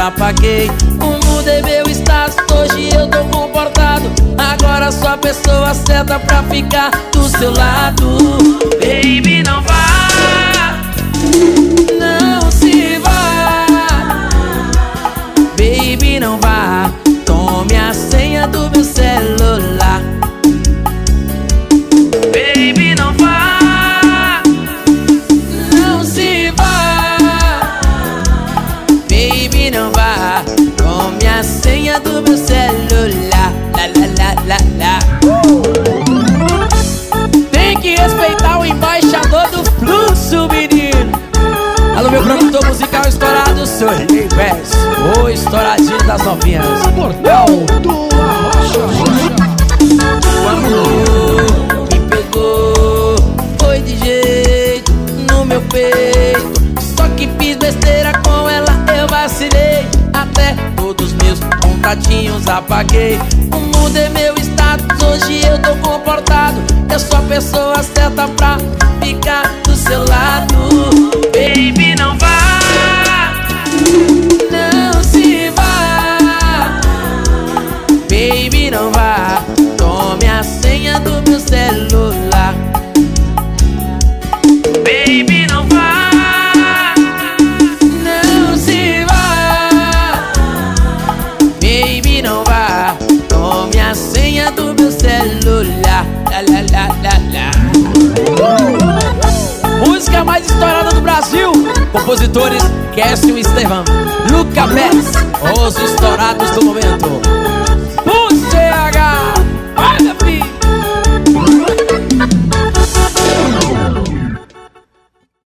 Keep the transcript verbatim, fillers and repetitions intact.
apaguei. Mudei meu status, hoje eu tô comportado. Agora sou a pessoa certa pra ficar do seu lado. Baby, não vá, não se vá. Baby, não vá, tome a senha do meu celular. Baby, não vá, não se vá. Baby, não vá, tome a senha do meu celular. La la la la la. Tem que respeitar o embaixador do fluxo, menino. Alô, meu produtor musical estourado, sou Rei Pés, o estouradinho das novinhas. Portal do Arrocha. O amor me pegou, foi de jeito no meu peito. Só que fiz besteira com ela, eu vacilei. Até todos meus contatinhos apaguei. Mudei meu status, hoje eu tô comportado. Eu sou a pessoa certa pra ficar do seu lado. Baby, não vá, não se vá. Baby, não vá, tome a senha do meu celular. Baby, não vá, não se vá. Baby, não vá, tome a senha do meu celular. La la la la la. Música mais estourada do Brasil. Compositores Kécio e Estevão, Luca Pérez, os estourados do momento. O C H